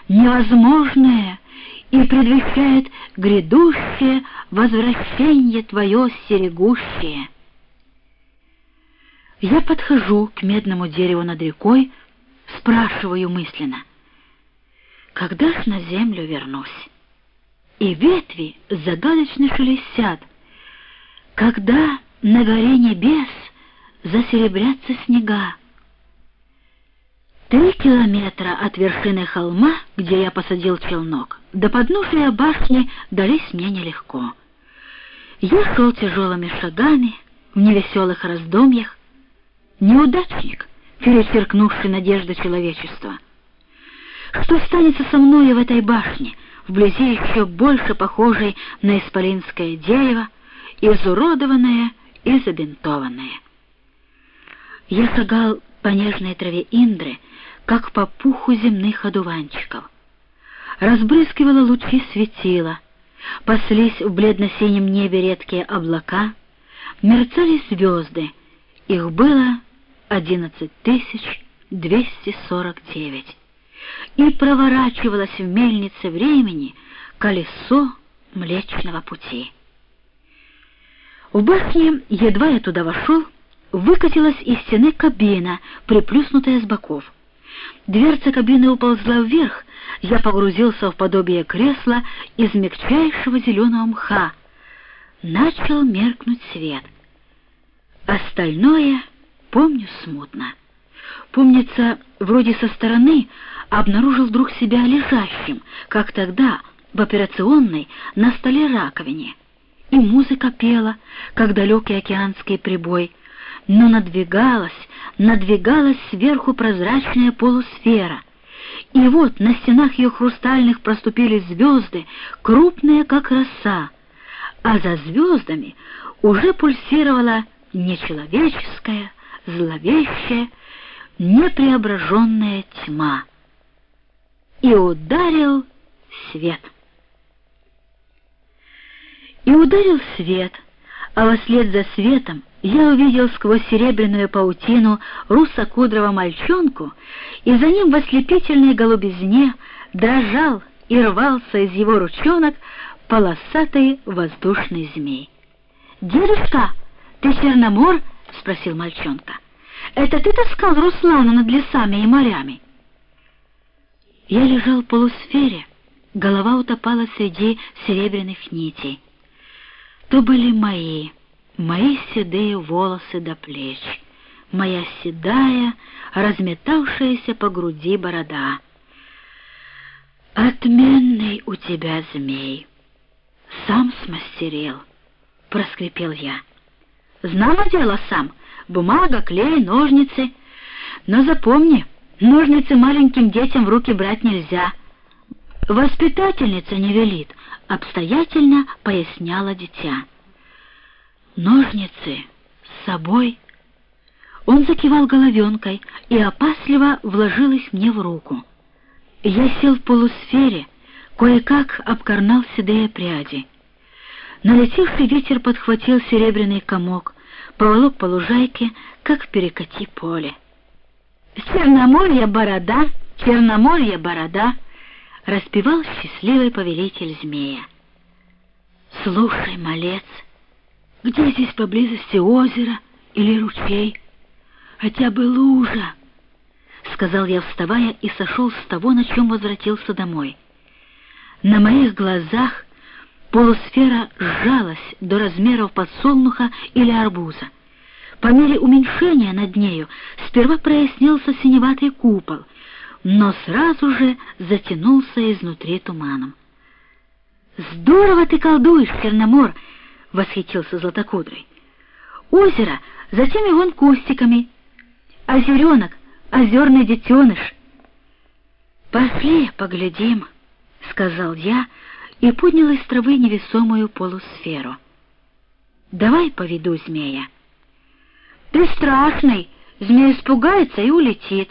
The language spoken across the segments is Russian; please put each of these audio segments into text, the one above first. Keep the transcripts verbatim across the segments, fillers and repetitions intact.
невозможное и предвещает грядущее возвращение твое стерегущее. Я подхожу к медному дереву над рекой, спрашиваю мысленно: когда ж на землю вернусь? И ветви загадочно шелестят: когда на горе небес засеребрятся снега. Три километра от вершины холма, где я посадил челнок, до подножия башни дались мне нелегко. Я шел тяжелыми шагами в невеселых раздумьях, неудачник, перечеркнувший надежды человечества. Что станется со мною в этой башне, вблизи еще больше похожей на исполинское дерево, изуродованное и забинтованное? Я шагал по нежной траве Индры, как по пуху земных одуванчиков. Разбрызгивало лучи светила, паслись в бледно-синем небе редкие облака, мерцали звезды, их было одиннадцать тысяч двести сорок девять, и проворачивалось в мельнице времени колесо Млечного Пути. В башне, едва я туда вошел, выкатилась из стены кабина, приплюснутая с боков. Дверца кабины уползла вверх, я погрузился в подобие кресла из мягчайшего зеленого мха. Начал меркнуть свет. Остальное помню смутно. Помнится, вроде со стороны обнаружил вдруг себя лежащим, как тогда, в операционной, на столе раковине. И музыка пела, как далекий океанский прибой, но надвигалась, надвигалась сверху прозрачная полусфера. И вот на стенах ее хрустальных проступили звезды, крупные, как роса, а за звездами уже пульсировала нечеловеческая, зловещая, непреображенная тьма. И ударил свет. И ударил свет, а вслед за светом я увидел сквозь серебряную паутину русокудрого мальчонку, и за ним в ослепительной голубизне дрожал и рвался из его ручонок полосатый воздушный змей. «Дедушка, ты Черномор?» — спросил мальчонка. «Это ты таскал Руслана над лесами и морями?» Я лежал в полусфере, голова утопала среди серебряных нитей. То были мои, мои седые волосы до плеч, моя седая, разметавшаяся по груди борода. «Отменный у тебя змей, сам смастерил», — проскрипел я. «Знамо дело сам, бумага, клей, ножницы. Но запомни, ножницы маленьким детям в руки брать нельзя. Воспитательница не велит», — обстоятельно поясняла дитя. «Ножницы с собой?» Он закивал головенкой и опасливо вложил их мне в руку. Я сел в полусфере, кое-как обкорнал седые пряди. Налетевший ветер подхватил серебряный комок, поволок по лужайке, как в перекати поле. «Черноморье борода, Черноморье борода», — распевал счастливый повелитель змея. «Слушай, малец, где здесь поблизости озеро или ручей, хотя бы лужа?» — сказал я, вставая, и сошел с того, на чем возвратился домой. На моих глазах полусфера сжалась до размеров подсолнуха или арбуза. По мере уменьшения над нею сперва прояснился синеватый купол, но сразу же затянулся изнутри туманом. «Здорово ты колдуешь, Черномор!» — восхитился Златокудрый. «Озеро за теми вон кустиками, озеренок, озерный детеныш». «Пошли, поглядим», — сказал я и поднял из травы невесомую полусферу. «Давай поведу змея». «Ты страшный, змей испугается и улетит».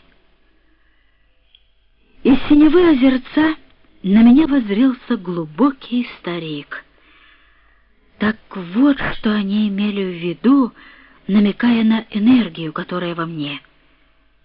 Из синевы озерца на меня воззрелся глубокий старик. Так вот, что они имели в виду, намекая на энергию, которая во мне.